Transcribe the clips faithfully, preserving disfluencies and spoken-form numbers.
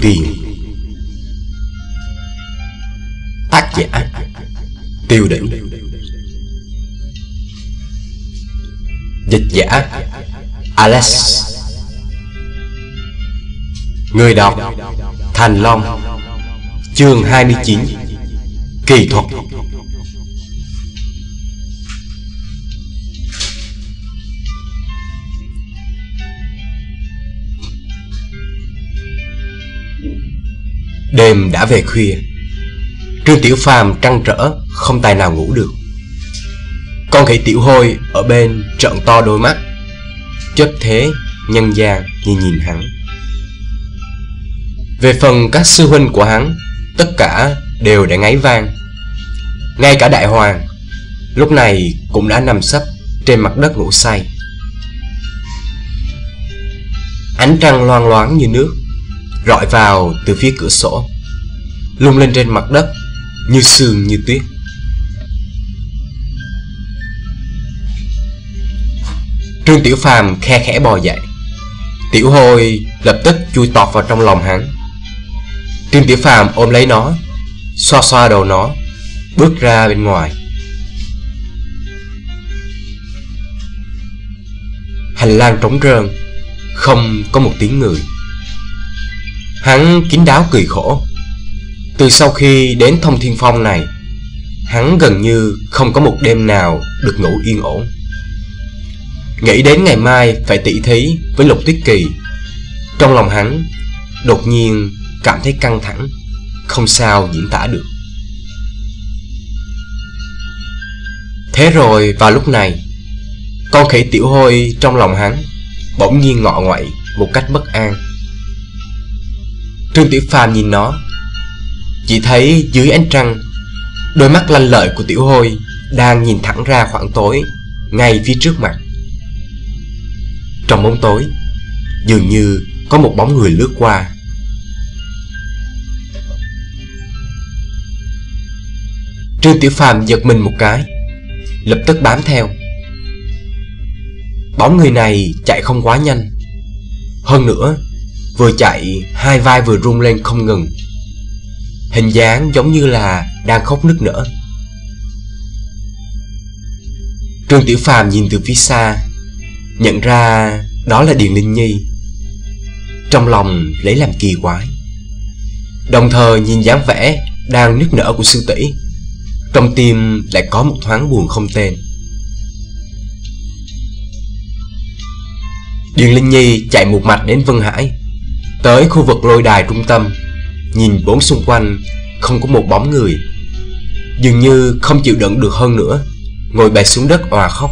Tiền. Tác giả Tiêu Đỉnh. Dịch giả Alex. Người đọc Thành Long. Chương hai mươi chín. Kỳ thuật. Đêm đã về khuya. Trương Tiểu Phàm trăn trở không tài nào ngủ được. Con khỉ Tiểu Hôi ở bên trợn to đôi mắt, chất thế nhân gian nhìn nhìn hắn. Về phần các sư huynh của hắn, tất cả đều đã ngáy vang. Ngay cả Đại Hoàng lúc này cũng đã nằm sấp trên mặt đất ngủ say. Ánh trăng loang loáng như nước rọi vào từ phía cửa sổ, lung lên trên mặt đất như sương như tuyết. Trương Tiểu Phàm khe khẽ bò dậy. Tiểu Hôi lập tức chui tọt vào trong lòng hắn. Trương Tiểu Phàm ôm lấy nó, xoa xoa đầu nó, bước ra bên ngoài. Hành lang trống rơn, không có một tiếng người. Hắn kín đáo cười khổ. Từ sau khi đến Thông Thiên Phong này, hắn gần như không có một đêm nào được ngủ yên ổn. Nghĩ đến ngày mai phải tỉ thí với Lục Tuyết Kỳ, trong lòng hắn đột nhiên cảm thấy căng thẳng, không sao diễn tả được. Thế rồi vào lúc này, con khỉ Tiểu Hôi trong lòng hắn bỗng nhiên ngọ nguậy một cách bất an. Trương Tiểu Phàm nhìn nó, chỉ thấy dưới ánh trăng, đôi mắt lanh lợi của Tiểu Hôi đang nhìn thẳng ra khoảng tối ngay phía trước mặt. Trong bóng tối, dường như có một bóng người lướt qua. Trương Tiểu Phàm giật mình một cái, lập tức bám theo. Bóng người này chạy không quá nhanh, hơn nữa vừa chạy hai vai vừa rung lên không ngừng, hình dáng giống như là đang khóc nức nở. Trương Tiểu Phàm nhìn từ phía xa, nhận ra đó là Điền Linh Nhi. Trong lòng lấy làm kỳ quái, đồng thời nhìn dáng vẻ đang nức nở của sư tỷ, trong tim lại có một thoáng buồn không tên. Điền Linh Nhi chạy một mạch đến Vân Hải, tới khu vực lôi đài trung tâm, nhìn bốn xung quanh không có một bóng người, dường như không chịu đựng được hơn nữa, ngồi bệt xuống đất òa khóc.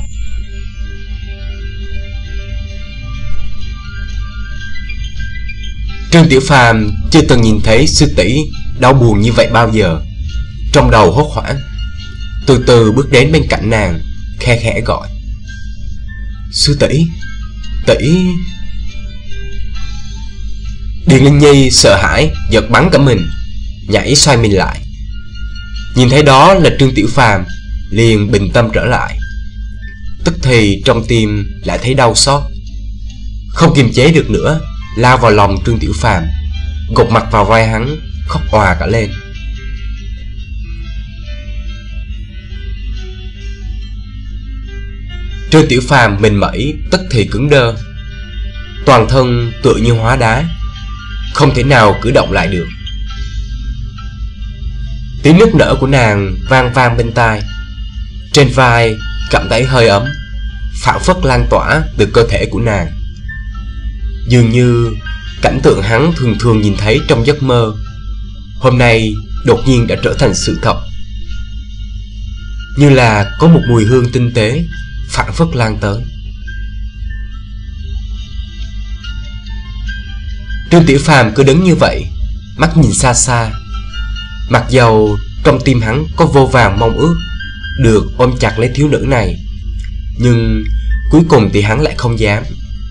Trương Tiểu Phàm chưa từng nhìn thấy sư tỷ đau buồn như vậy bao giờ, trong đầu hốt hoảng, từ từ bước đến bên cạnh nàng, khe khẽ gọi: "Sư tỷ, tỷ." Điền Linh Nhi sợ hãi giật bắn cả mình, nhảy xoay mình lại. Nhìn thấy đó là Trương Tiểu Phàm, liền bình tâm trở lại. Tức thì trong tim lại thấy đau xót, không kiềm chế được nữa, lao vào lòng Trương Tiểu Phàm, gục mặt vào vai hắn, khóc òa cả lên. Trương Tiểu Phàm mình mẩy tức thì cứng đơ, toàn thân tựa như hóa đá, không thể nào cử động lại được. Tiếng nức nở của nàng vang vang bên tai, trên vai cảm thấy hơi ấm, phảng phất lan tỏa từ cơ thể của nàng. Dường như cảnh tượng hắn thường thường nhìn thấy trong giấc mơ, hôm nay đột nhiên đã trở thành sự thật. Như là có một mùi hương tinh tế phảng phất lan tới. Trương Tiểu Phàm cứ đứng như vậy, mắt nhìn xa xa. Mặc dầu trong tim hắn có vô vàn mong ước được ôm chặt lấy thiếu nữ này, nhưng cuối cùng thì hắn lại không dám.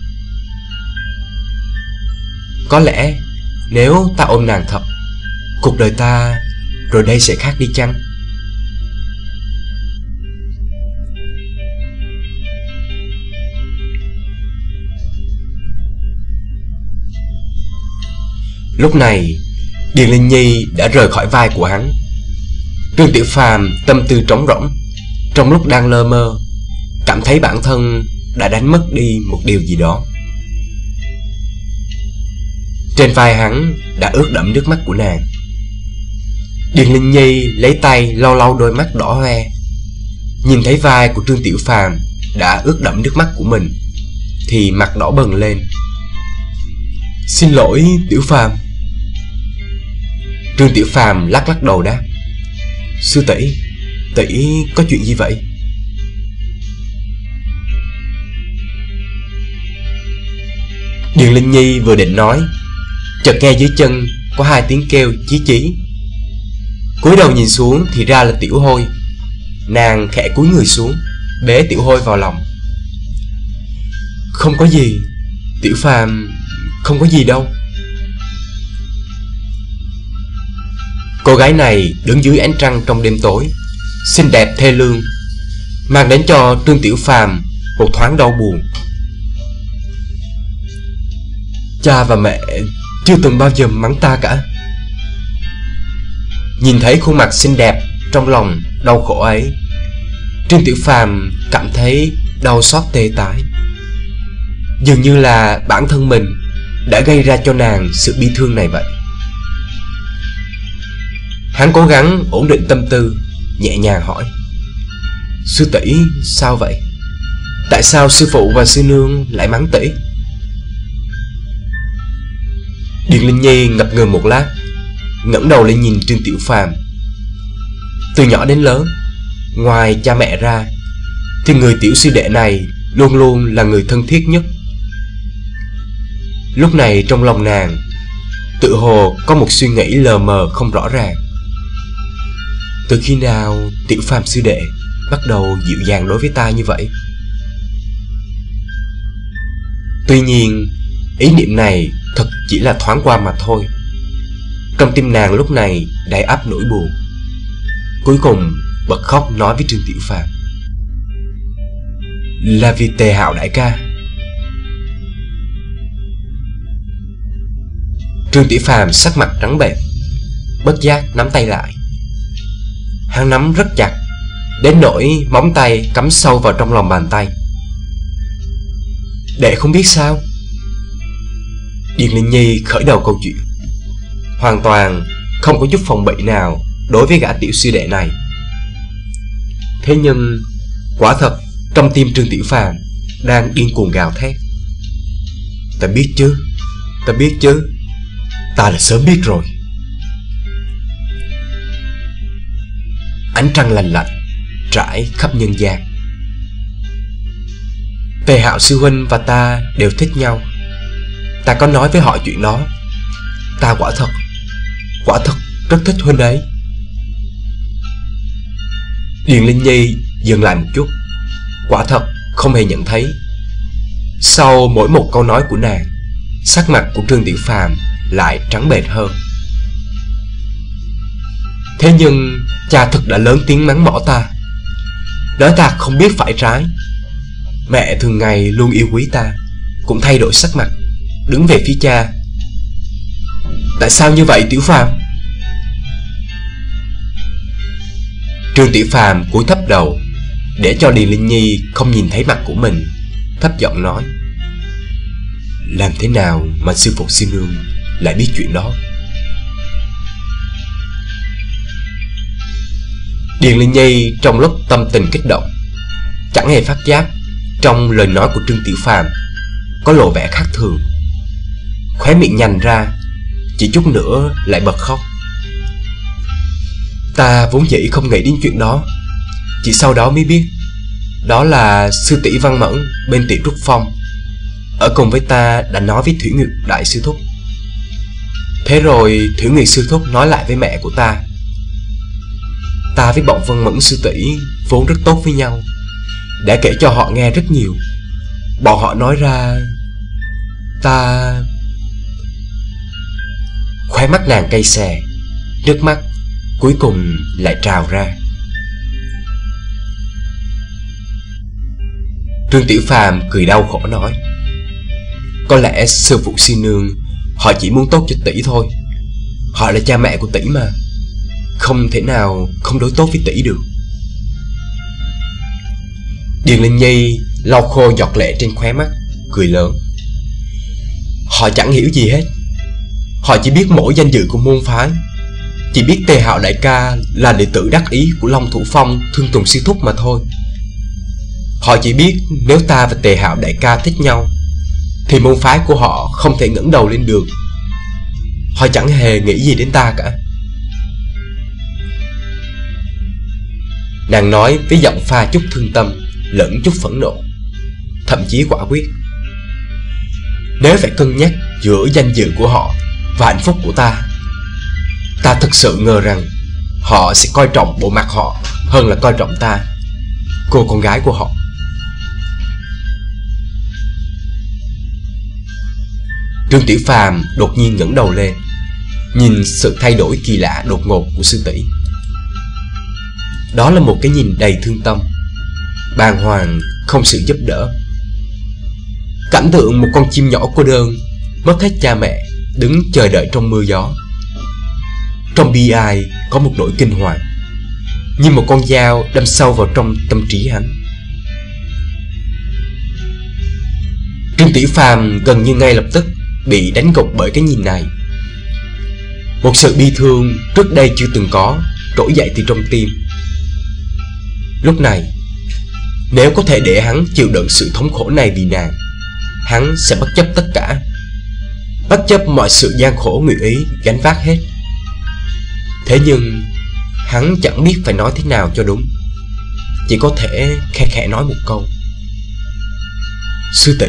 Có lẽ nếu ta ôm nàng thật, cuộc đời ta rồi đây sẽ khác đi chăng? Lúc này Điền Linh Nhi đã rời khỏi vai của hắn. Trương Tiểu Phàm tâm tư trống rỗng, trong lúc đang lơ mơ cảm thấy bản thân đã đánh mất đi một điều gì đó. Trên vai hắn đã ướt đẫm nước mắt của nàng. Điền Linh Nhi lấy tay lau lau đôi mắt đỏ hoe, nhìn thấy vai của Trương Tiểu Phàm đã ướt đẫm nước mắt của mình thì mặt đỏ bừng lên. Xin lỗi Tiểu Phàm. Trương Tiểu Phàm lắc lắc đầu đáp: Sư tỷ, tỷ có chuyện gì vậy? Điền Linh Nhi vừa định nói, chợt nghe dưới chân có hai tiếng kêu chí chí. Cúi đầu nhìn xuống thì ra là Tiểu Hôi. Nàng khẽ cúi người xuống, bế Tiểu Hôi vào lòng. Không có gì, Tiểu Phàm, không có gì đâu. Cô gái này đứng dưới ánh trăng trong đêm tối, xinh đẹp thê lương, mang đến cho Trương Tiểu Phàm một thoáng đau buồn. Cha và mẹ chưa từng bao giờ mắng ta cả. Nhìn thấy khuôn mặt xinh đẹp trong lòng đau khổ ấy, Trương Tiểu Phàm cảm thấy đau xót tê tái. Dường như là bản thân mình đã gây ra cho nàng sự bi thương này vậy. Hắn cố gắng ổn định tâm tư, nhẹ nhàng hỏi: Sư tỷ sao vậy? Tại sao sư phụ và sư nương lại mắng tỷ? Điền Linh Nhi ngập ngừng một lát, ngẩng đầu lên nhìn Trương Tiểu Phàm. Từ nhỏ đến lớn, ngoài cha mẹ ra thì người tiểu sư đệ này luôn luôn là người thân thiết nhất. Lúc này trong lòng nàng tự hồ có một suy nghĩ lờ mờ không rõ ràng. Từ khi nào Tiểu Phàm sư đệ bắt đầu dịu dàng đối với ta như vậy? Tuy nhiên ý niệm này thật chỉ là thoáng qua mà thôi. Trong tim nàng lúc này đầy ắp nỗi buồn. Cuối cùng bật khóc nói với Trương Tiểu Phàm: Là vì Tề Hạo đại ca. Trương Tiểu Phàm sắc mặt trắng bệch, bất giác nắm tay lại. Hắn nắm rất chặt, đến nỗi móng tay cắm sâu vào trong lòng bàn tay. Đệ không biết sao? Điền Linh Nhi khởi đầu câu chuyện, hoàn toàn không có chút phòng bị nào đối với gã tiểu sư đệ này. Thế nhưng quả thật trong tim Trương Tiểu Phàm đang điên cuồng gào thét: Ta biết chứ, ta biết chứ, ta là sớm biết rồi. Ánh trăng lành lạnh trải khắp nhân gian. Tề Hạo sư huynh và ta đều thích nhau. Ta có nói với họ chuyện đó. Ta quả thật, quả thật rất thích huynh ấy. Điền Linh Nhi dừng lại một chút, quả thật không hề nhận thấy. Sau mỗi một câu nói của nàng, sắc mặt của Trương Tiểu Phàm lại trắng bệch hơn. Thế nhưng cha thực đã lớn tiếng mắng mỏ ta, nói ta không biết phải trái. Mẹ thường ngày luôn yêu quý ta cũng thay đổi sắc mặt, đứng về phía cha. Tại sao như vậy Tiểu Phàm? Trương Tiểu Phàm cúi thấp đầu để cho Điền Linh Nhi không nhìn thấy mặt của mình, thấp giọng nói: Làm thế nào mà sư phụ sư nương lại biết chuyện đó? Điền Linh Nhi trong lúc tâm tình kích động, chẳng hề phát giác trong lời nói của Trương Tiểu Phàm có lộ vẻ khác thường. Khóe miệng nhành ra, chỉ chút nữa lại bật khóc. Ta vốn dĩ không nghĩ đến chuyện đó, chỉ sau đó mới biết đó là sư tỷ Văn Mẫn bên Tiểu Trúc Phong ở cùng với ta đã nói với Thủy Nguyệt đại sư thúc. Thế rồi Thủy Nguyệt sư thúc nói lại với mẹ của ta. Ta với bọn Văn Mẫn sư tỷ vốn rất tốt với nhau, đã kể cho họ nghe rất nhiều. Bọn họ nói ra ta... Khóe mắt nàng cay xè, nước mắt cuối cùng lại trào ra. Trương Tiểu Phàm cười đau khổ nói: Có lẽ sư phụ sư nương Họ chỉ muốn tốt cho tỷ thôi. Họ là cha mẹ của tỷ mà, không thể nào không đối tốt với tỷ được. Điền Linh Nhi lau khô giọt lệ trên khóe mắt, cười lớn. Họ chẳng hiểu gì hết. Họ chỉ biết mỗi danh dự của môn phái, chỉ biết Tề Hạo đại ca là đệ tử đắc ý của Long Thủ Phong Thương Tùng sư thúc mà thôi. Họ chỉ biết nếu ta và Tề Hạo đại ca thích nhau thì môn phái của họ không thể ngẩng đầu lên được. Họ chẳng hề nghĩ gì đến ta cả. Nàng nói với giọng pha chút thương tâm lẫn chút phẫn nộ, thậm chí quả quyết. Nếu phải cân nhắc giữa danh dự của họ và hạnh phúc của ta, ta thực sự ngờ rằng họ sẽ coi trọng bộ mặt họ hơn là coi trọng ta, cô con gái của họ. Trương Tiểu Phàm đột nhiên ngẩng đầu lên, nhìn sự thay đổi kỳ lạ đột ngột của sư tỷ. Đó là một cái nhìn đầy thương tâm, bàng hoàng, không sự giúp đỡ. Cảnh tượng một con chim nhỏ cô đơn, mất hết cha mẹ, đứng chờ đợi trong mưa gió. Trong bi ai có một nỗi kinh hoàng, như một con dao đâm sâu vào trong tâm trí hắn. Trương Tiểu Phàm gần như ngay lập tức bị đánh gục bởi cái nhìn này. Một sự bi thương trước đây chưa từng có trỗi dậy từ trong tim. Lúc này, nếu có thể để hắn chịu đựng sự thống khổ này vì nàng, hắn sẽ bất chấp tất cả, bất chấp mọi sự gian khổ nguyện ý gánh vác hết. Thế nhưng hắn chẳng biết phải nói thế nào cho đúng, chỉ có thể khe khẽ nói một câu: sư tỷ,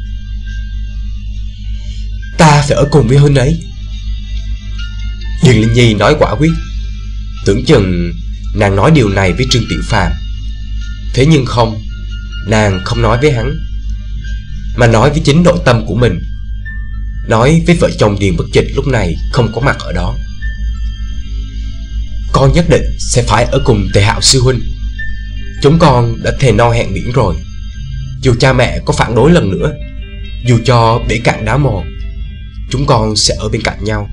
ta phải ở cùng với huynh ấy. Điền Linh Nhi nói quả quyết, tưởng chừng nàng nói điều này với Trương Tiểu Phàm. Thế nhưng không, nàng không nói với hắn, mà nói với chính nội tâm của mình, nói với vợ chồng Điền Bất Dịch lúc này không có mặt ở đó. Con nhất định sẽ phải ở cùng Tề Hạo sư huynh. Chúng con đã thề non hẹn biển rồi. Dù cha mẹ có phản đối lần nữa, dù cho bể cạn đá mòn, chúng con sẽ ở bên cạnh nhau.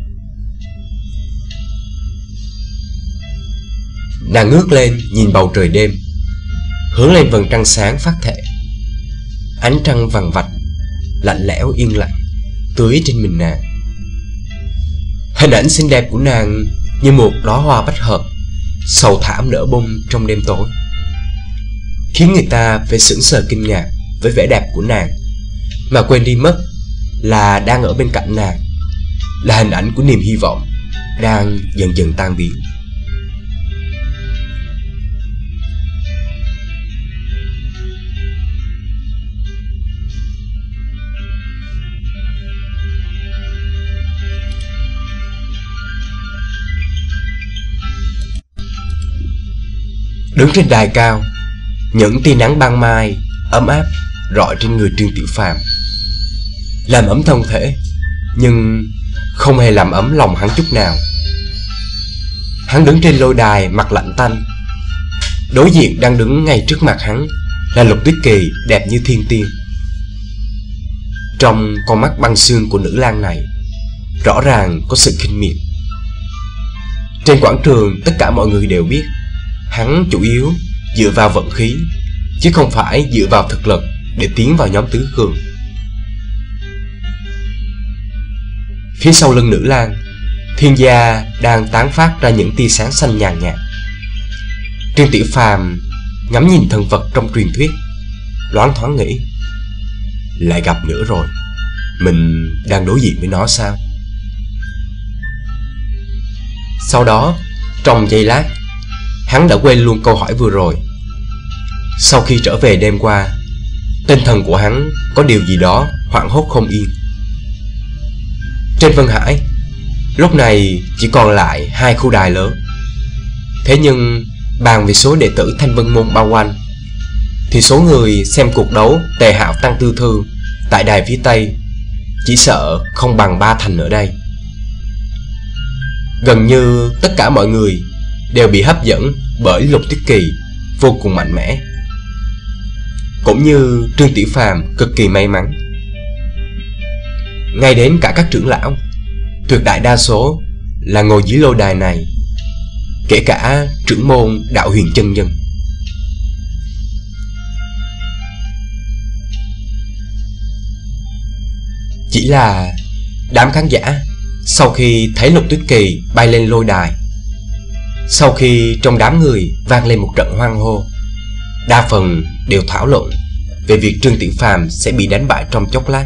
Nàng ngước lên nhìn bầu trời đêm, hướng lên vầng trăng sáng phát thệ. Ánh trăng vằn vạch, lạnh lẽo yên lặng, tưới trên mình nàng. Hình ảnh xinh đẹp của nàng như một đóa hoa bách hợp, sầu thảm nở bông trong đêm tối, khiến người ta phải sững sờ kinh ngạc với vẻ đẹp của nàng, mà quên đi mất là đang ở bên cạnh nàng là hình ảnh của niềm hy vọng đang dần dần tan biến. Đứng trên đài cao, những tia nắng ban mai ấm áp rọi trên người Trương Tiểu Phàm, làm ấm thân thể, nhưng không hề làm ấm lòng hắn chút nào. Hắn đứng trên lôi đài mặt lạnh tanh. Đối diện đang đứng ngay trước mặt hắn là Lục Tuyết Kỳ đẹp như thiên tiên. Trong con mắt băng xương của nữ lang này rõ ràng có sự khinh miệt. Trên quảng trường tất cả mọi người đều biết hắn chủ yếu dựa vào vận khí, chứ không phải dựa vào thực lực để tiến vào nhóm tứ cường. Phía sau lưng nữ lang, thiên gia đang tán phát ra những tia sáng xanh nhàn nhạt. Trương Tiểu Phàm ngắm nhìn thần vật trong truyền thuyết, loáng thoáng nghĩ, lại gặp nữa rồi, mình đang đối diện với nó sao? Sau đó, trong giây lát, hắn đã quên luôn câu hỏi vừa rồi. Sau khi trở về đêm qua, tinh thần của hắn có điều gì đó hoảng hốt không yên. Trên Vân Hải, lúc này chỉ còn lại hai khu đài lớn. Thế nhưng bàn về số đệ tử Thanh Vân Môn bao quanh, thì số người xem cuộc đấu Tề Hạo Tăng Tư Thư tại đài phía Tây chỉ sợ không bằng ba thành ở đây. Gần như tất cả mọi người đều bị hấp dẫn bởi Lục Tuyết Kỳ vô cùng mạnh mẽ, cũng như Trương Tiểu Phàm cực kỳ may mắn. ngay đến cả các trưởng lão, tuyệt đại đa số là ngồi dưới lôi đài này, kể cả trưởng môn Đạo Huyền chân nhân. Chỉ là đám khán giả sau khi thấy Lục Tuyết Kỳ bay lên lôi đài, sau khi trong đám người vang lên một trận hoan hô, đa phần đều thảo luận về việc Trương Tiểu Phàm sẽ bị đánh bại trong chốc lát.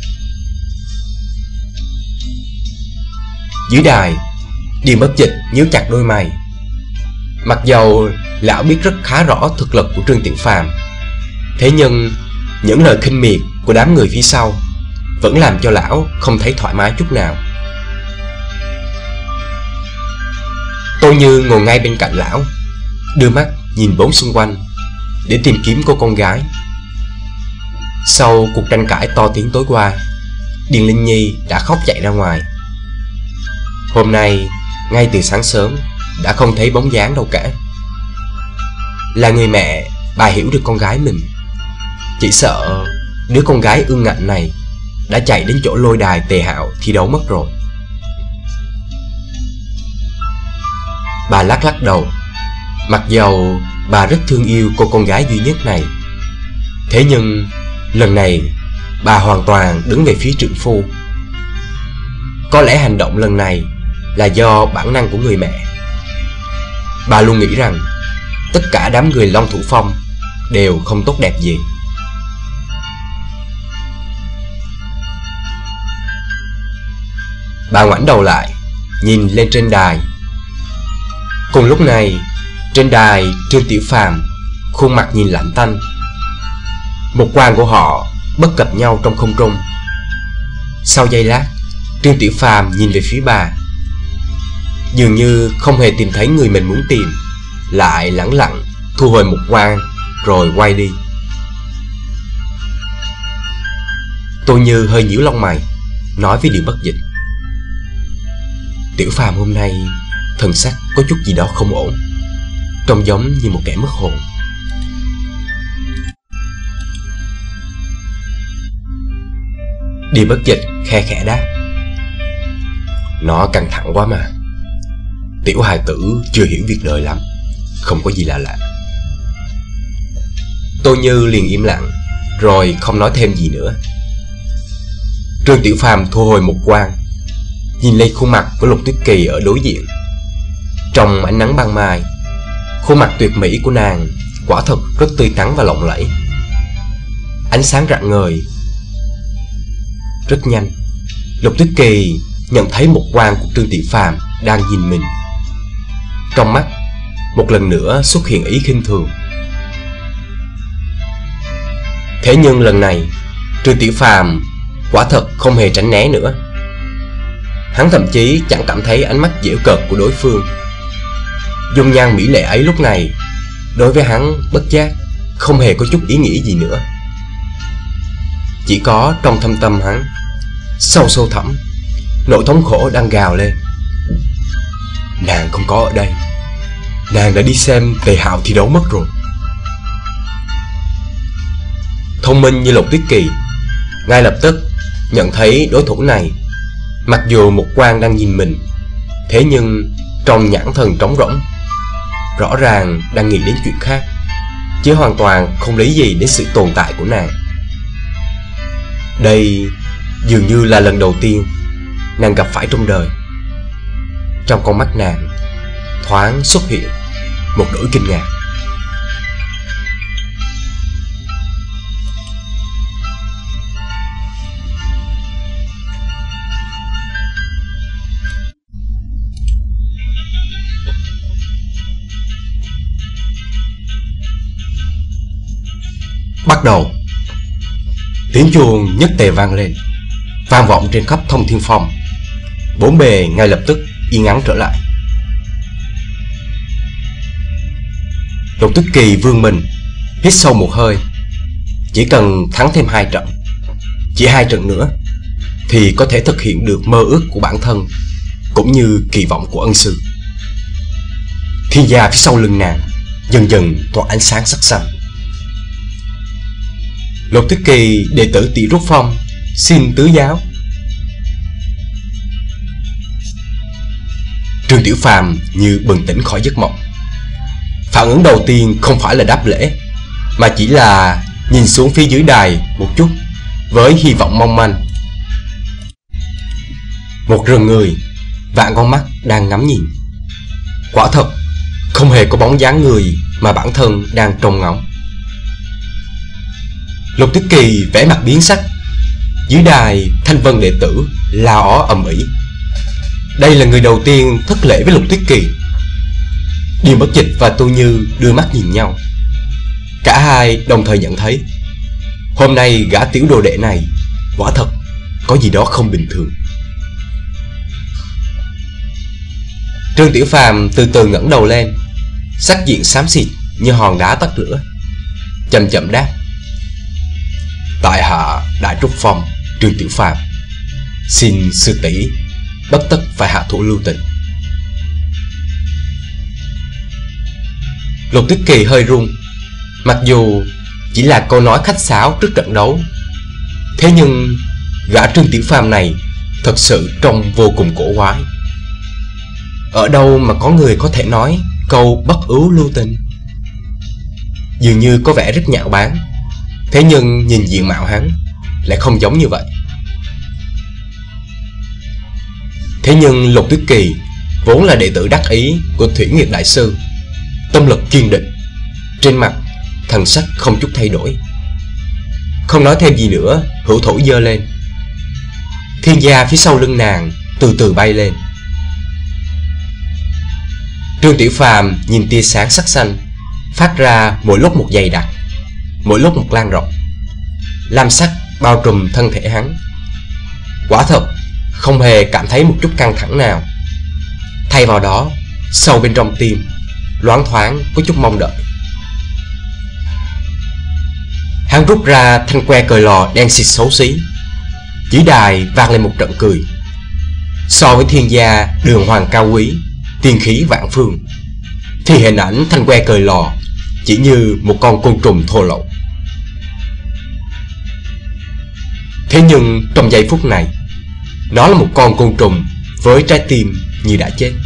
Dưới đài, Điền Bất Dịch nhíu chặt đôi mày. Mặc dầu lão biết rất khá rõ thực lực của Trương Tiểu Phàm, thế nhưng những lời khinh miệt của đám người phía sau vẫn làm cho lão không thấy thoải mái chút nào. Tô Như ngồi ngay bên cạnh lão, đưa mắt nhìn bốn xung quanh để tìm kiếm cô con gái. Sau cuộc tranh cãi to tiếng tối qua, Điền Linh Nhi đã khóc chạy ra ngoài. Hôm nay ngay từ sáng sớm đã không thấy bóng dáng đâu cả. Là người mẹ, bà hiểu được con gái mình. Chỉ sợ đứa con gái ương ngạnh này đã chạy đến chỗ lôi đài Tề Hạo thi đấu mất rồi. Bà lắc lắc đầu. Mặc dầu bà rất thương yêu cô con gái duy nhất này, thế nhưng lần này bà hoàn toàn đứng về phía trượng phu. Có lẽ hành động lần này là do bản năng của người mẹ. Bà luôn nghĩ rằng tất cả đám người Long Thủ Phong đều không tốt đẹp gì. Bà ngoảnh đầu lại, nhìn lên trên đài. Cùng lúc này, trên đài Trương Tiểu Phàm khuôn mặt nhìn lạnh tanh. Một quang của họ bất cập nhau trong không trung. Sau giây lát, Trương Tiểu Phàm nhìn về phía bà, dường như không hề tìm thấy người mình muốn tìm, lại lẳng lặng thu hồi một quang rồi quay đi. Tô Như hơi nhíu lông mày, nói với Điền Bất Dịch: Tiểu Phàm hôm nay thần sắc có chút gì đó không ổn, trông giống như một kẻ mất hồn. Điền Bất Dịch khe khẽ đáp: Nó căng thẳng quá mà. Tiểu hài tử chưa hiểu việc đời lắm, không có gì lạ lạ. Tô Như liền im lặng, rồi không nói thêm gì nữa. Trương Tiểu Phàm thu hồi một quang, nhìn lên khuôn mặt của Lục Tuyết Kỳ ở đối diện. Trong ánh nắng ban mai, khuôn mặt tuyệt mỹ của nàng quả thật rất tươi tắn và lộng lẫy. Ánh sáng rạng ngời. Rất nhanh, Lục Tuyết Kỳ nhận thấy một quang của Trương Tiểu Phàm đang nhìn mình. Trong mắt một lần nữa xuất hiện ý khinh thường. Thế nhưng lần này, Trương Tiểu Phàm quả thật không hề tránh né nữa. Hắn thậm chí chẳng cảm thấy ánh mắt giễu cợt của đối phương. Dung nhan mỹ lệ ấy lúc này đối với hắn bất giác không hề có chút ý nghĩa gì nữa. Chỉ có trong thâm tâm hắn, sâu sâu thẳm, nỗi thống khổ đang gào lên. Nàng không có ở đây, nàng đã đi xem Tề Hạo thi đấu mất rồi. Thông minh như Lục Tuyết Kỳ ngay lập tức nhận thấy đối thủ này mặc dù một quang đang nhìn mình, thế nhưng trong nhãn thần trống rỗng, rõ ràng đang nghĩ đến chuyện khác, chứ hoàn toàn không lý gì đến sự tồn tại của nàng. Đây dường như là lần đầu tiên nàng gặp phải trong đời. Trong con mắt nàng thoáng xuất hiện một nỗi kinh ngạc. Bắt đầu. Tiếng chuông nhất tề vang lên, vang vọng trên khắp Thông Thiên Phong. Bốn bề ngay lập tức yên ắng trở lại. Lục Tuyết Kỳ vươn mình, hít sâu một hơi. Chỉ cần thắng thêm hai trận, chỉ hai trận nữa, thì có thể thực hiện được mơ ước của bản thân, cũng như kỳ vọng của ân sư. Thiên gia phía sau lưng nàng dần dần tỏa ánh sáng sắc xanh. Lục Tuyết Kỳ đệ tử Tỷ Rút Phong xin tứ giáo, Trương Tiểu Phàm như bừng tỉnh khỏi giấc mộng. Phản ứng đầu tiên không phải là đáp lễ, mà chỉ là nhìn xuống phía dưới đài một chút với hy vọng mong manh. Một rừng người, vạn con mắt đang ngắm nhìn. Quả thật, không hề có bóng dáng người mà bản thân đang trông ngóng. Lục Tuyết Kỳ vẻ mặt biến sắc. Dưới đài, Thanh Vân đệ tử la ó ầm ĩ. Đây là người đầu tiên thất lễ với Lục Tuyết Kỳ. Điềm Bất Dịch và Tô Như đưa mắt nhìn nhau. Cả hai đồng thời nhận thấy hôm nay gã tiểu đồ đệ này quả thật có gì đó không bình thường. Trương Tiểu Phàm từ từ ngẩng đầu lên, sắc diện xám xịt như hòn đá tắt lửa, chậm chậm đáp: Tại hạ Đại Trúc Phong Trương Tiểu Phàm, xin sư tỷ bất tất phải hạ thủ lưu tình. Lục Tuyết Kỳ hơi run. Mặc dù chỉ là câu nói khách sáo trước trận đấu, thế nhưng gã Trương Tiểu Phàm này thật sự trông vô cùng cổ quái. Ở đâu mà có người có thể nói câu bất ưu lưu tình? Dường như có vẻ rất nhạo báng, thế nhưng nhìn diện mạo hắn lại không giống như vậy. Thế nhưng Lục Tuyết Kỳ vốn là đệ tử đắc ý của Thủy Nguyệt Đại Sư, tâm lực kiên định, trên mặt thần sắc không chút thay đổi. Không nói thêm gì nữa, hữu thủ giơ lên. Thiên gia phía sau lưng nàng từ từ bay lên. Trương Tiểu Phàm nhìn tia sáng sắc xanh phát ra mỗi lúc một dày đặc, mỗi lúc một lan rộng. Lam sắc bao trùm thân thể hắn. Quả thật không hề cảm thấy một chút căng thẳng nào. Thay vào đó, sâu bên trong tim loáng thoáng có chút mong đợi. Hắn rút ra thanh que cời lò đen xịt xấu xí. Dưới đài vang lên một trận cười. So với thiên gia đường hoàng cao quý, tiên khí vạn phương, thì hình ảnh thanh que cời lò chỉ như một con côn trùng thô lậu. Thế nhưng trong giây phút này, nó là một con côn trùng với trái tim như đã chết.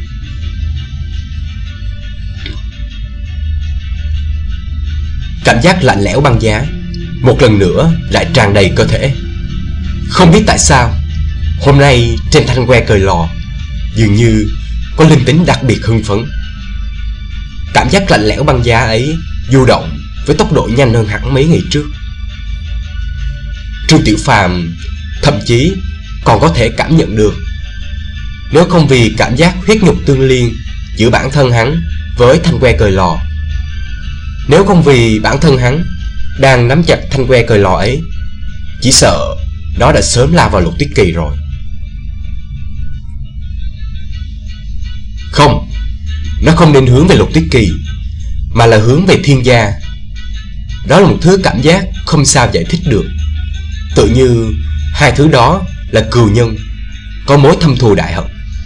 Cảm giác lạnh lẽo băng giá một lần nữa lại tràn đầy cơ thể. Không biết tại sao, hôm nay trên thanh que cời lò dường như có linh tính đặc biệt hưng phấn. Cảm giác lạnh lẽo băng giá ấy du động với tốc độ nhanh hơn hẳn mấy ngày trước. Trương Tiểu Phàm thậm chí còn có thể cảm nhận được, nếu không vì cảm giác huyết nhục tương liên giữa bản thân hắn với thanh que cời lò, nếu không vì bản thân hắn đang nắm chặt thanh que cời lò ấy, chỉ sợ nó đã sớm lao vào Lục Tuyết Kỳ rồi. Không, nó không nên hướng về Lục Tuyết Kỳ, mà là hướng về thiên gia. Đó là một thứ cảm giác không sao giải thích được, tự như hai thứ đó là cừu nhân, có mối thâm thù đại hận.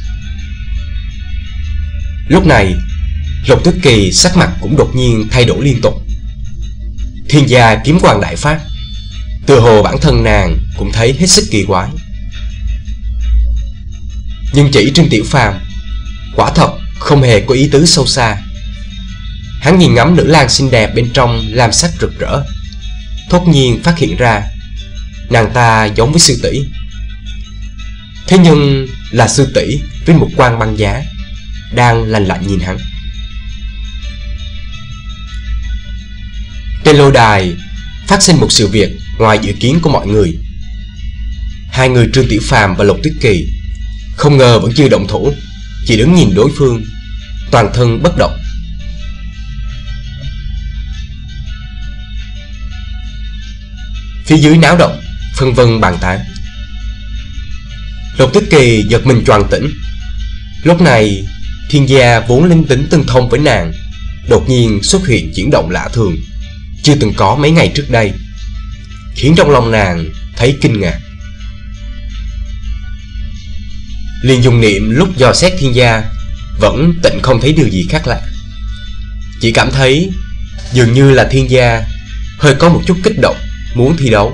Lúc này Lục Tuyết Kỳ sắc mặt cũng đột nhiên thay đổi liên tục. Thiên gia kiếm quang đại phát, tựa hồ bản thân nàng cũng thấy hết sức kỳ quái. Nhưng chỉ Trương Tiểu Phàm quả thật không hề có ý tứ sâu xa. Hắn nhìn ngắm nữ lang xinh đẹp bên trong lam sắc rực rỡ, thốt nhiên phát hiện ra nàng ta giống với sư tỷ. Thế nhưng là sư tỷ với một quan băng giá đang lạnh lạnh nhìn hắn. Trên lôi đài phát sinh một sự việc ngoài dự kiến của mọi người. Hai người Trương Tiểu Phàm và Lục Tuyết Kỳ không ngờ vẫn chưa động thủ, chỉ đứng nhìn đối phương, toàn thân bất động. Phía dưới náo động, phân vân bàn tán. Lục Tuyết Kỳ giật mình choàng tỉnh. Lúc này thiên gia vốn linh tính tương thông với nàng đột nhiên xuất hiện chuyển động lạ thường, chưa từng có mấy ngày trước đây, khiến trong lòng nàng thấy kinh ngạc. Liền dùng niệm lúc dò xét thiên gia, vẫn tịnh không thấy điều gì khác lạ. Chỉ cảm thấy dường như là thiên gia hơi có một chút kích động muốn thi đấu.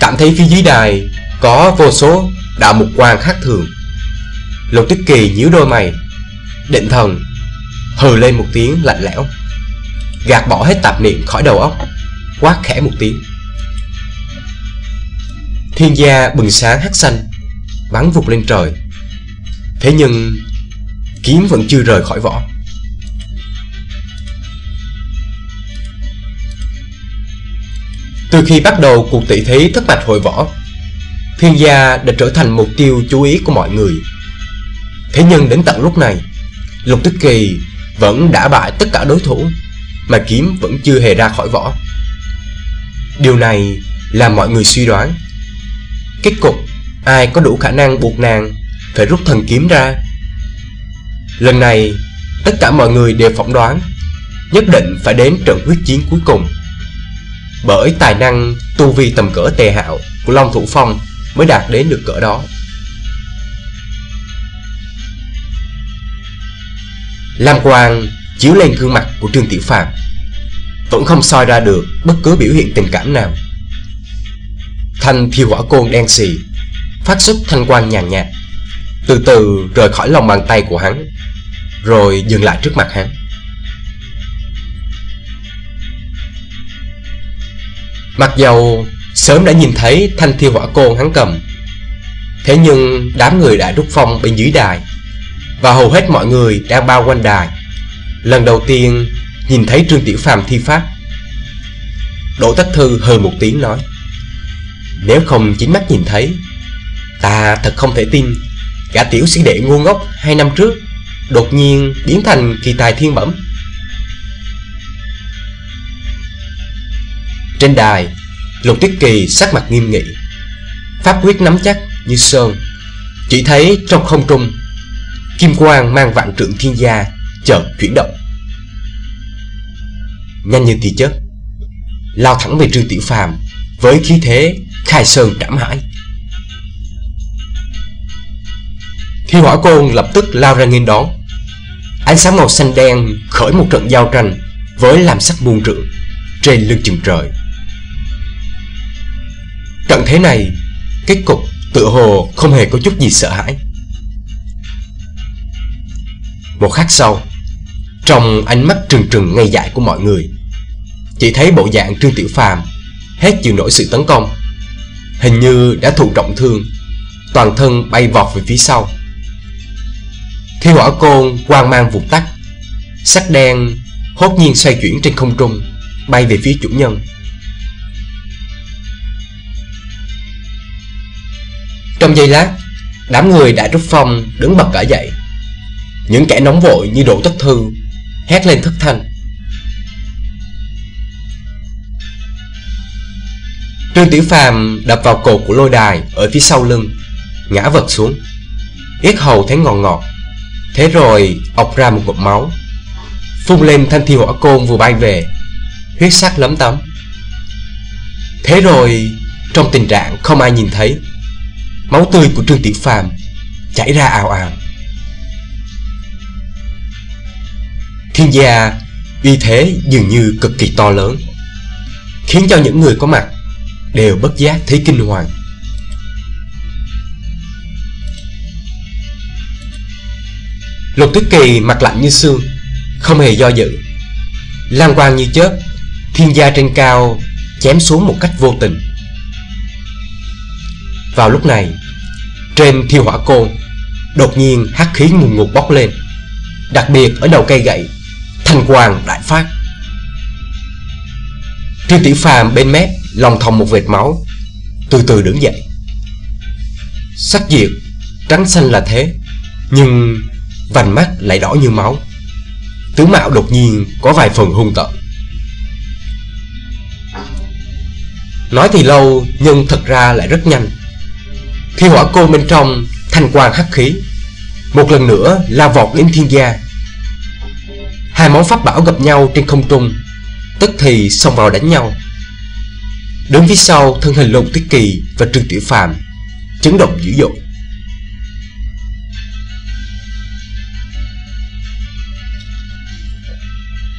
cảm thấy phía dưới đài có vô số đạo mục quang khác thường. Lục Tuyết Kỳ nhíu đôi mày, định thần hừ lên một tiếng lạnh lẽo, gạt bỏ hết tạp niệm khỏi đầu óc, quát khẽ một tiếng. Thiên gia bừng sáng hắc xanh bắn vụt lên trời. Thế nhưng kiếm vẫn chưa rời khỏi vỏ. Từ khi bắt đầu cuộc tỷ thí thất bạch hội võ, Thiên gia đã trở thành mục tiêu chú ý của mọi người. Thế nhưng đến tận lúc này, Lục Tuyết Kỳ vẫn đã bại tất cả đối thủ, mà kiếm vẫn chưa hề ra khỏi vỏ. Điều này làm mọi người suy đoán kết cục ai có đủ khả năng buộc nàng phải rút thần kiếm ra. Lần này tất cả mọi người đều phỏng đoán nhất định phải đến trận huyết chiến cuối cùng, bởi tài năng tu vi tầm cỡ Tề Hạo của Long Thủ Phong mới đạt đến được cỡ đó. Lam quang chiếu lên gương mặt của Trương Tiểu Phàm, vẫn không soi ra được bất cứ biểu hiện tình cảm nào. Thanh thiêu hỏa côn đen xì phát xuất thanh quang nhàn nhạt, từ từ rời khỏi lòng bàn tay của hắn, rồi dừng lại trước mặt hắn. Mặc dầu sớm đã nhìn thấy thanh thiêu hỏa côn hắn cầm, thế nhưng đám người Đại Trúc Phong bên dưới đài và hầu hết mọi người đang bao quanh đài lần đầu tiên nhìn thấy Trương Tiểu Phàm thi pháp. Đỗ Tất Thư hừ một tiếng nói: nếu không chính mắt nhìn thấy, ta thật không thể tin gã tiểu sĩ đệ ngu ngốc hai năm trước đột nhiên biến thành kỳ tài thiên bẩm. Trên đài, Lục Tuyết Kỳ sắc mặt nghiêm nghị, pháp quyết nắm chắc như sơn. Chỉ thấy trong không trung, kim quang mang vạn trượng thiên gia chợt chuyển động, nhanh như tia chớp lao thẳng về Trương Tiểu Phàm với khí thế khai sơn trảm hải. Thi hỏa côn lập tức lao ra nghênh đón, ánh sáng màu xanh đen khởi một trận giao tranh với lam sắc muôn trượng trên lưng chừng trời. Trận thế này kết cục tựa hồ không hề có chút gì sợ hãi. Một khắc sau, trong ánh mắt trừng trừng ngây dại của mọi người, chỉ thấy bộ dạng Trương Tiểu Phàm hết chịu nổi sự tấn công, hình như đã thụ trọng thương, toàn thân bay vọt về phía sau. Thi hỏa côn quang mang vụt tắt, sắc đen hốt nhiên xoay chuyển trên không trung, bay về phía chủ nhân. Trong giây lát, đám người Đại Trúc Phong đứng bật cả dậy. Những kẻ nóng vội như Đỗ Tất Thư hét lên thất thanh. Trương Tiểu Phàm đập vào cột của lôi đài ở phía sau lưng, ngã vật xuống, yết hầu thấy ngọt ngọt. Thế rồi ọc ra một ngụm máu, phun lên thanh thiêu hỏa côn vừa bay về, huyết sắc lấm tấm. Thế rồi trong tình trạng không ai nhìn thấy, máu tươi của Trương Tiểu Phàm chảy ra ào ào. Thiên gia uy thế dường như cực kỳ to lớn, khiến cho những người có mặt đều bất giác thấy kinh hoàng. Lục Tuyết Kỳ mặt lạnh như xương, không hề do dự. Lam quang như chớp, thiên gia trên cao chém xuống một cách vô tình. Vào lúc này, trên thiêu hỏa côn đột nhiên hắc khí ngùn ngụt bốc lên, đặc biệt ở đầu cây gậy, thanh quang đại phát. Trương Tiểu Phàm bên mép lòng thòng một vệt máu, từ từ đứng dậy. Sắc diệt trắng xanh là thế, nhưng vành mắt lại đỏ như máu, tướng mạo đột nhiên có vài phần hung tợn. Nói thì lâu nhưng thật ra lại rất nhanh. Khi hỏa côn bên trong thanh quang hắc khí một lần nữa lao vọt đến thiên gia. Hai món pháp bảo gặp nhau trên không trung, tức thì xông vào đánh nhau. Đứng phía sau thân hình Lục Tuyết Kỳ và Trương Tiểu Phàm chấn động dữ dội.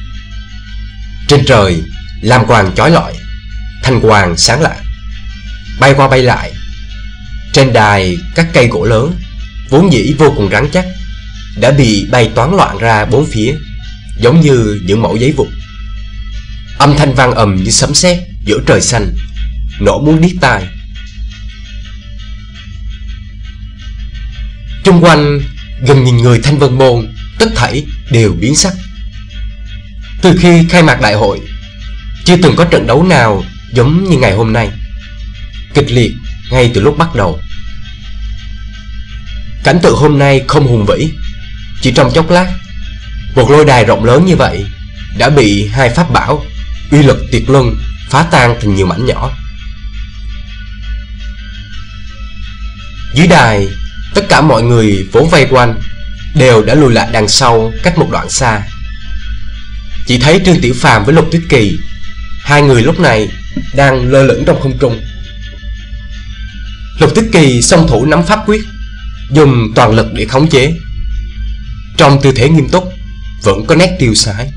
Trên trời lam quang chói lọi, thanh quang sáng lạ. bay qua bay lại. Trên đài, các cây gỗ lớn vốn dĩ vô cùng rắn chắc đã bị bay toán loạn ra bốn phía, giống như những mẩu giấy vụn. Âm thanh vang ầm như sấm sét giữa trời xanh, nổ muốn điếc tai. Chung quanh gần nghìn người Thanh Vân Môn tất thảy đều biến sắc. Từ khi khai mạc đại hội, chưa từng có trận đấu nào giống như ngày hôm nay, kịch liệt ngay từ lúc bắt đầu. Cảnh tượng hôm nay không hùng vĩ. Chỉ trong chốc lát, một lôi đài rộng lớn như vậy đã bị hai pháp bảo uy lực tuyệt luân phá tan thành nhiều mảnh nhỏ. Dưới đài, tất cả mọi người vốn vây quanh đều đã lùi lại đằng sau cách một đoạn xa. Chỉ thấy Trương Tiểu Phàm với Lục Tuyết Kỳ, hai người lúc này đang lơ lửng trong không trung. Lục Tuyết Kỳ song thủ nắm pháp quyết, dùng toàn lực để khống chế. Trong tư thế nghiêm túc, vẫn có nét tiêu sái.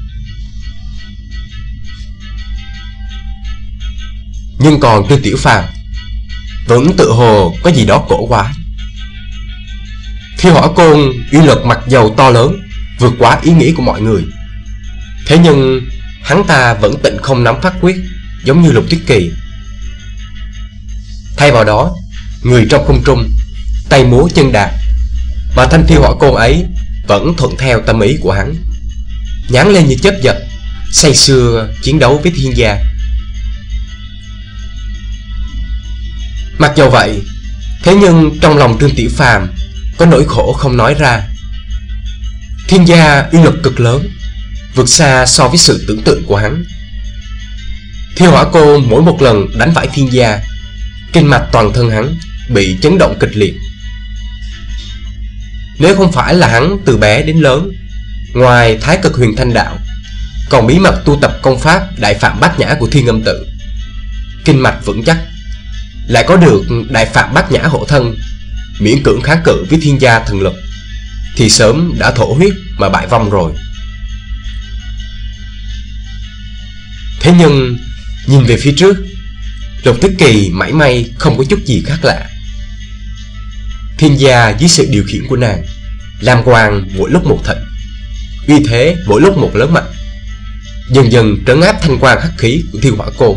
Nhưng còn Trương Tiểu Phàm vẫn tự hồ có gì đó cổ quái. Thiêu Hỏa Côn uy lực mặc dầu to lớn, vượt quá ý nghĩ của mọi người. Thế nhưng hắn ta vẫn tịnh không nắm pháp quyết giống như Lục Tuyết Kỳ. Thay vào đó, người trong không trung, tay múa chân đạp, mà thanh Thiêu Hỏa Côn ấy vẫn thuận theo tâm ý của hắn, nhán lên như chớp giật, say sưa chiến đấu với thiên gia. Mặc dầu vậy, thế nhưng trong lòng Trương Tiểu Phàm có nỗi khổ không nói ra. Thiên gia uy lực cực lớn, vượt xa so với sự tưởng tượng của hắn. Thiêu Hỏa Côn mỗi một lần đánh phải thiên gia, kinh mạch toàn thân hắn bị chấn động kịch liệt. Nếu không phải là hắn từ bé đến lớn, ngoài Thái Cực Huyền Thanh Đạo, còn bí mật tu tập công pháp Đại Phạm Bát Nhã của Thiên Âm Tự, kinh mạch vững chắc, lại có được Đại Phạm Bát Nhã hộ thân, miễn cưỡng kháng cự với thiên gia thần lực, thì sớm đã thổ huyết mà bại vong rồi. Thế nhưng nhìn về phía trước, Lục Tuyết Kỳ mảy may không có chút gì khác lạ. Thiên gia dưới sự điều khiển của nàng, lam quang mỗi lúc một thịnh, uy thế mỗi lúc một lớn mạnh, dần dần trấn áp thanh quang hắc khí của Thiêu Hỏa Côn.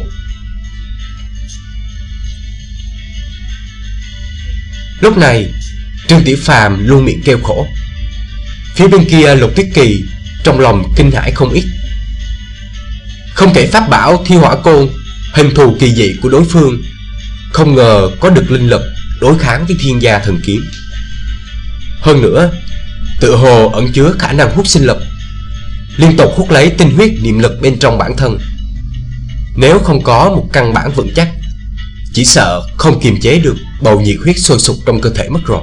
Lúc này, Trương Tiểu Phàm luôn miệng kêu khổ. Phía bên kia Lục Tuyết Kỳ trong lòng kinh hãi không ít. Không kể pháp bảo Thiêu Hỏa Côn, hình thù kỳ dị của đối phương, không ngờ có được linh lực đối kháng với thiên gia thần kiếm. Hơn nữa, tự hồ ẩn chứa khả năng hút sinh lực, liên tục hút lấy tinh huyết niệm lực bên trong bản thân. Nếu không có một căn bản vững chắc, chỉ sợ không kiềm chế được bầu nhiệt huyết sôi sục trong cơ thể mất rồi.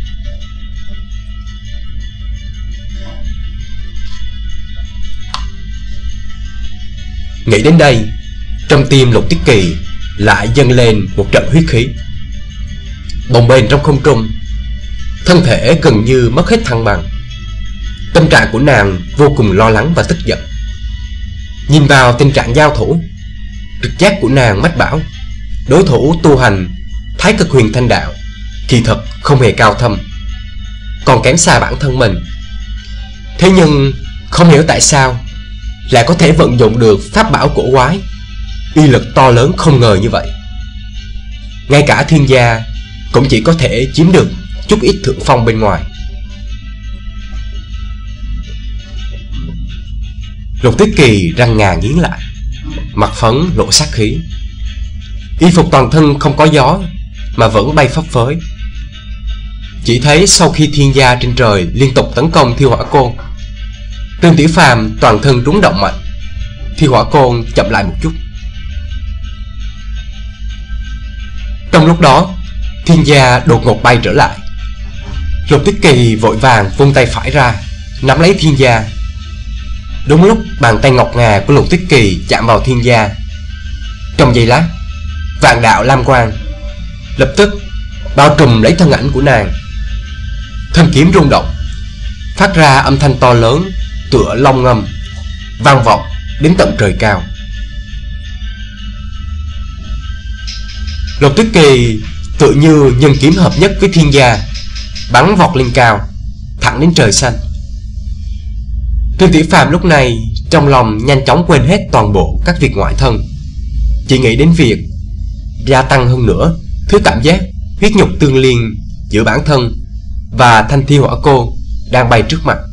Nghĩ đến đây, trong tim Lục Tuyết Kỳ lại dâng lên một trận huyết khí. Bồng bềnh trong không trung, thân thể gần như mất hết thăng bằng. Tâm trạng của nàng vô cùng lo lắng và tức giận. Nhìn vào tình trạng giao thủ, trực giác của nàng mách bảo đối thủ tu hành Thái Cực Huyền Thanh Đạo kỳ thật không hề cao thâm, còn kém xa bản thân mình. Thế nhưng không hiểu tại sao lại có thể vận dụng được pháp bảo cổ quái, uy lực to lớn không ngờ như vậy. Ngay cả thiên gia cũng chỉ có thể chiếm được chút ít thượng phong bên ngoài. Lục Tuyết Kỳ răng ngà nghiến lại, mặt phấn lộ sát khí. Y phục toàn thân không có gió mà vẫn bay phấp phới. Chỉ thấy sau khi thiên gia trên trời liên tục tấn công Thiêu Hỏa Côn, Trương Tiểu Phàm toàn thân rúng động mạnh. Thiêu Hỏa Côn chậm lại một chút. Trong lúc đó, thiên gia đột ngột bay trở lại. Lục Tuyết Kỳ vội vàng vung tay phải ra nắm lấy thiên gia. Đúng lúc bàn tay ngọc ngà của Lục Tuyết Kỳ chạm vào thiên gia, trong giây lát, vạn đạo lam quang lập tức bao trùm lấy thân ảnh của nàng. Thân kiếm rung động, phát ra âm thanh to lớn tựa long ngâm, vang vọng đến tận trời cao. Lục Tuyết Kỳ tự như nhân kiếm hợp nhất với thiên gia, bắn vọt lên cao, thẳng đến trời xanh. Trương Tiểu Phàm lúc này trong lòng nhanh chóng quên hết toàn bộ các việc ngoại thân, chỉ nghĩ đến việc gia tăng hơn nữa thứ cảm giác huyết nhục tương liên giữa bản thân và thanh Thiêu Hỏa Cô đang bay trước mặt.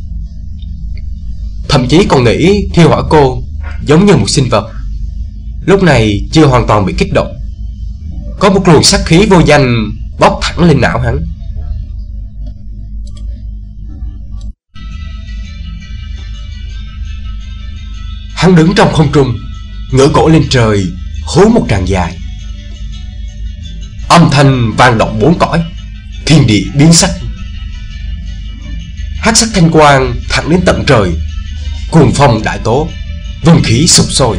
Thậm chí còn nghĩ Thiêu Hỏa Cô giống như một sinh vật lúc này chưa hoàn toàn bị kích động. Có một luồng sát khí vô danh bốc thẳng lên não hắn. Hắn đứng trong không trung, ngửa cổ lên trời, hú một tràng dài. Âm thanh vang động bốn cõi, thiên địa biến sắc. Hắc sắc thanh quang thẳng đến tận trời, cuồng phong đại tố, vân khí sục sôi.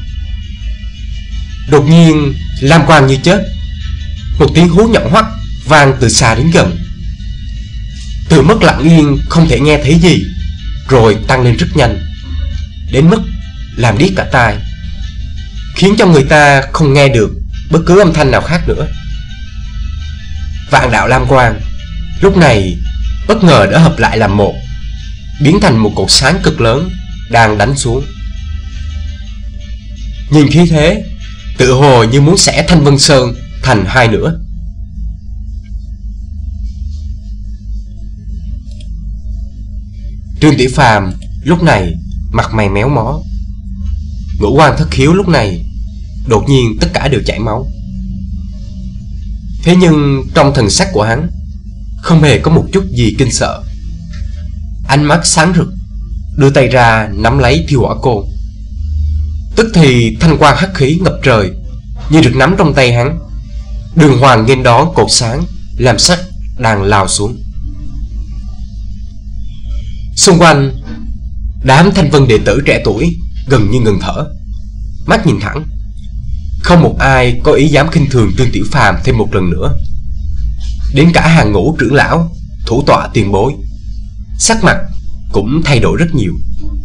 Đột nhiên lam quang như chớp, một tiếng hú nhọn hoắt vang từ xa đến gần. Từ mức lặng yên không thể nghe thấy gì, rồi tăng lên rất nhanh, đến mức làm điếc cả tai, khiến cho người ta không nghe được bất cứ âm thanh nào khác nữa. Vạn đạo lam quang lúc này bất ngờ đã hợp lại làm một, biến thành một cột sáng cực lớn đang đánh xuống. Nhìn khí thế, tự hồ như muốn xẻ Thanh Vân Sơn thành hai nửa. Trương Tiểu Phàm lúc này mặt mày méo mó, ngũ quan thất khiếu lúc này đột nhiên tất cả đều chảy máu. Thế nhưng trong thần sắc của hắn không hề có một chút gì kinh sợ. Ánh mắt sáng rực, đưa tay ra nắm lấy Thiêu Hỏa Cô. Tức thì thanh quang hắc khí ngập trời như được nắm trong tay hắn, đường hoàng nghênh đón cột sáng làm sắc đang lao xuống. Xung quanh, đám Thanh Vân đệ tử trẻ tuổi gần như ngừng thở, mắt nhìn thẳng. Không một ai có ý dám khinh thường Trương Tiểu Phàm thêm một lần nữa. Đến cả hàng ngũ trưởng lão, thủ tọa tiền bối, sắc mặt cũng thay đổi rất nhiều.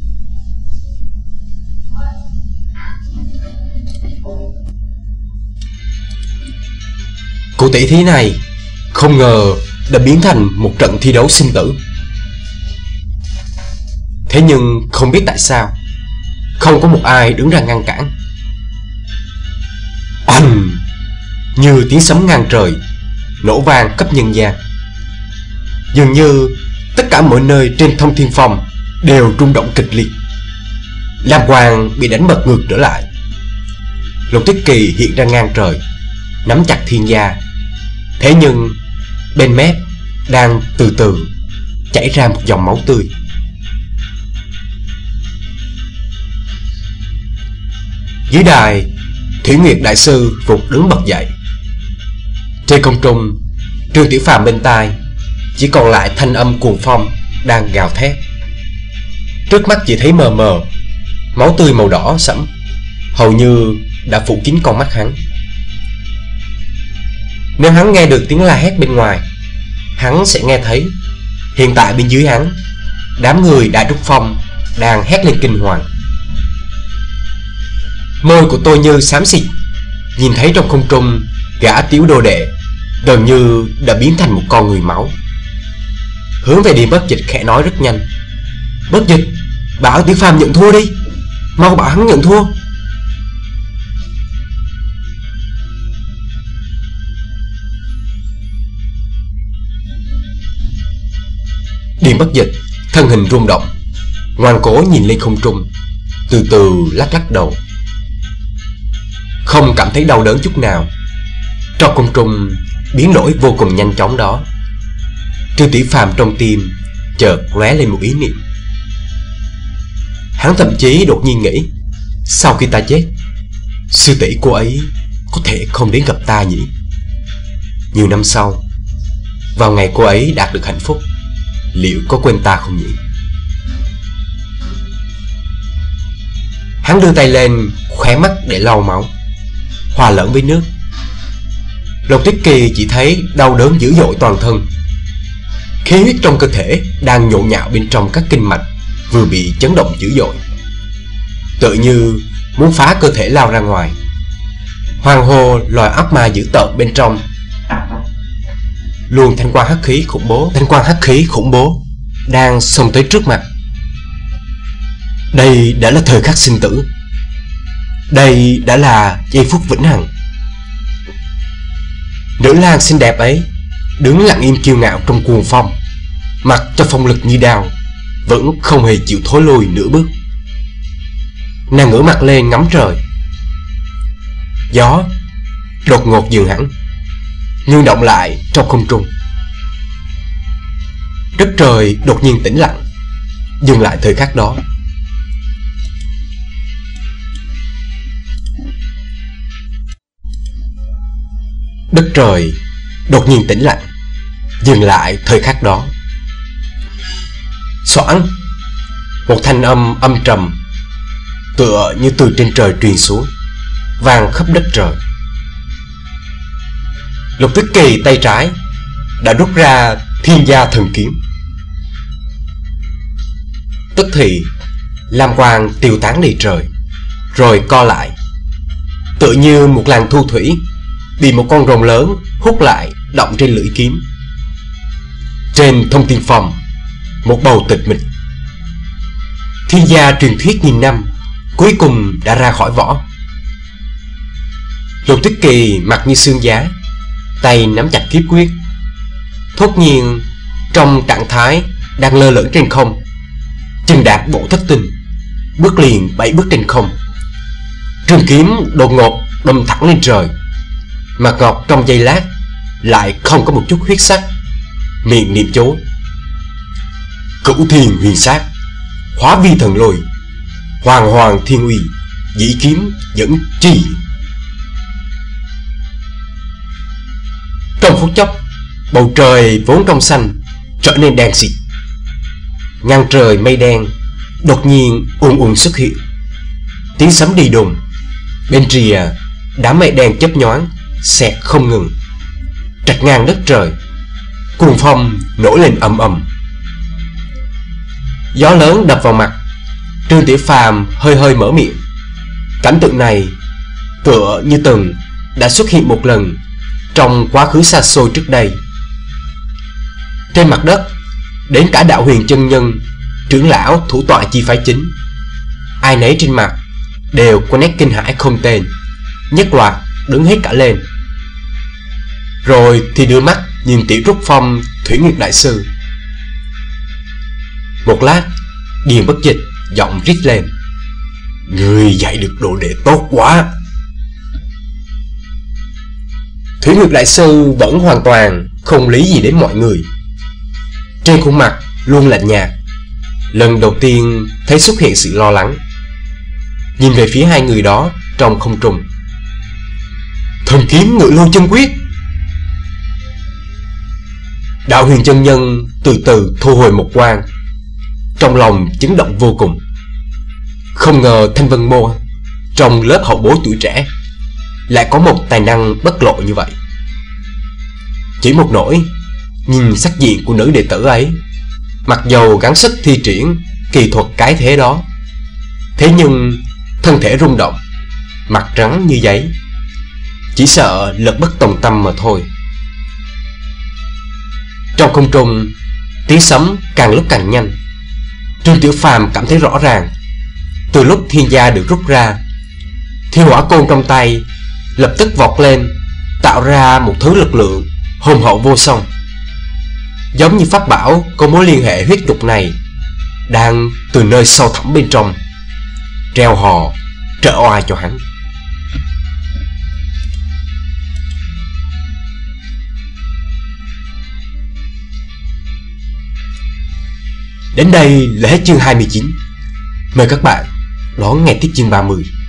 Cuộc tỷ thí này không ngờ đã biến thành một trận thi đấu sinh tử. Thế nhưng không biết tại sao không có một ai đứng ra ngăn cản. Oanh! Như tiếng sấm ngang trời, nổ vang khắp nhân gian. Dường như tất cả mọi nơi trên Thông Thiên Phong đều rung động kịch liệt. Lam quang bị đánh bật ngược trở lại. Lục Tuyết Kỳ hiện ra ngang trời, nắm chặt thiên gia. Thế nhưng bên mép đang từ từ chảy ra một dòng máu tươi. Dưới đài, Thủy Nguyệt đại sư vụt đứng bật dậy. Trên không trung, Trương Tiểu Phàm bên tai chỉ còn lại thanh âm cuồng phong đang gào thét. Trước mắt chỉ thấy mờ mờ, máu tươi màu đỏ sẫm hầu như đã phủ kín con mắt hắn. Nếu hắn nghe được tiếng la hét bên ngoài, hắn sẽ nghe thấy hiện tại bên dưới hắn, đám người Đại Trúc Phong đang hét lên kinh hoàng. Môi của tôi như xám xịt, nhìn thấy trong không trung gã tiểu đồ đệ gần như đã biến thành một con người máu. Hướng về Điềm Bất Dịch khẽ nói rất nhanh: Bất Dịch, bảo Tiểu Phàm nhận thua đi, mau bảo hắn nhận thua. Điềm Bất Dịch thân hình rung động, ngoan cố nhìn lên không trung, từ từ lắc lắc đầu, không cảm thấy đau đớn chút nào. Trong không trung biến đổi vô cùng nhanh chóng đó, Trương Tiểu Phàm trong tim chợt lóe lên một ý niệm. Hắn thậm chí đột nhiên nghĩ, sau khi ta chết, sư tỷ cô ấy có thể không đến gặp ta nhỉ? Nhiều năm sau, vào ngày cô ấy đạt được hạnh phúc, liệu có quên ta không nhỉ? Hắn đưa tay lên, khóe mắt để lau máu, hòa lẫn với nước. Lục Tuyết Kỳ chỉ thấy đau đớn dữ dội toàn thân. Khí huyết trong cơ thể đang nhộn nhạo bên trong các kinh mạch vừa bị chấn động dữ dội, tự như muốn phá cơ thể lao ra ngoài. Hoàng hô loài ác ma dữ tợn bên trong. Luồng thanh quang hắc khí khủng bố, thanh quang hắc khí khủng bố đang xông tới trước mặt. Đây đã là thời khắc sinh tử. Đây đã là giây phút vĩnh hằng. Nữ lang xinh đẹp ấy đứng lặng im kiêu ngạo trong cuồng phong, mặc cho phong lực như đao, vẫn không hề chịu thối lui nửa bước. Nàng ngửa mặt lên ngắm trời. Gió đột ngột dừng hẳn, nhưng động lại trong không trung. Đất trời đột nhiên tĩnh lặng, dừng lại thời khắc đó. Đất trời đột nhiên tĩnh lặng, dừng lại thời khắc đó. Xoảng, một thanh âm âm trầm tựa như từ trên trời truyền xuống, vang khắp đất trời. Lục Tuyết Kỳ tay trái đã rút ra Thiên Gia Thần Kiếm. Tức thì lam quang tiêu tán đầy trời, rồi co lại, tựa như một làn thu thủy bị một con rồng lớn hút lại động trên lưỡi kiếm. Trên Thông Thiên Phong, một bầu tịch mịch. Thiên gia truyền thuyết nghìn năm cuối cùng đã ra khỏi vỏ. Lục Tuyết Kỳ mặt như xương giá, tay nắm chặt kiếp quyết. Thốt nhiên, trong trạng thái đang lơ lửng trên không, chân đạp bộ thất tinh, bước liền bảy bước trên không. Trường kiếm đột ngột đâm thẳng lên trời. Mặt ngọc trong giây lát lại không có một chút huyết sắc, miệng niệm chú: Cửu Thiên Huyền Sát, hóa vi thần lôi, hoàng hoàng thiên uy, dĩ kiếm dẫn chi. Trong phút chốc, bầu trời vốn trong xanh trở nên đen xịt. Ngang trời mây đen đột nhiên ùn ùn xuất hiện, tiếng sấm đi đùng. Bên rìa đám mây đen chớp nhoáng xẹt không ngừng, trạch ngang đất trời. Cuồng phong nổi lên ầm ầm, gió lớn đập vào mặt. Trương Tiểu Phàm hơi hơi mở miệng. Cảnh tượng này tựa như từng đã xuất hiện một lần trong quá khứ xa xôi trước đây. Trên mặt đất, đến cả Đạo Huyền chân nhân, trưởng lão thủ tọa chi phái chính, ai nấy trên mặt đều có nét kinh hãi không tên, nhất loạt đứng hết cả lên. Rồi thì đưa mắt nhìn Tiểu Trúc Phong Thủy Nguyệt đại sư. Một lát, Điền Bất Dịch giọng rít lên: Người dạy được đồ đệ tốt quá. Thủy Nguyệt đại sư vẫn hoàn toàn không lý gì đến mọi người, trên khuôn mặt luôn lạnh nhạt. Lần đầu tiên thấy xuất hiện sự lo lắng, nhìn về phía hai người đó trong không trung. Thần kiếm Ngự Lôi chân quyết. Đạo Huyền chân nhân từ từ thu hồi một quang, trong lòng chấn động vô cùng. Không ngờ Thanh Vân Môn trong lớp hậu bối tuổi trẻ lại có một tài năng bất lộ như vậy. Chỉ một nỗi, nhìn sắc diện của nữ đệ tử ấy, mặc dầu gắng sức thi triển kỳ thuật cái thế đó, thế nhưng thân thể rung động, mặt trắng như giấy, chỉ sợ lực bất tòng tâm mà thôi. Trong không trung, tiếng sấm càng lúc càng nhanh. Trương Tiểu Phàm cảm thấy rõ ràng, từ lúc thiên gia được rút ra, Thiêu Hỏa Côn trong tay lập tức vọt lên, tạo ra một thứ lực lượng hùng hậu vô song, giống như pháp bảo có mối liên hệ huyết trục này đang từ nơi sâu thẳm bên trong treo hò trợ oai cho hắn. Đến đây là hết chương hai mươi chín. Mời các bạn đón nghe tiếp chương ba mươi.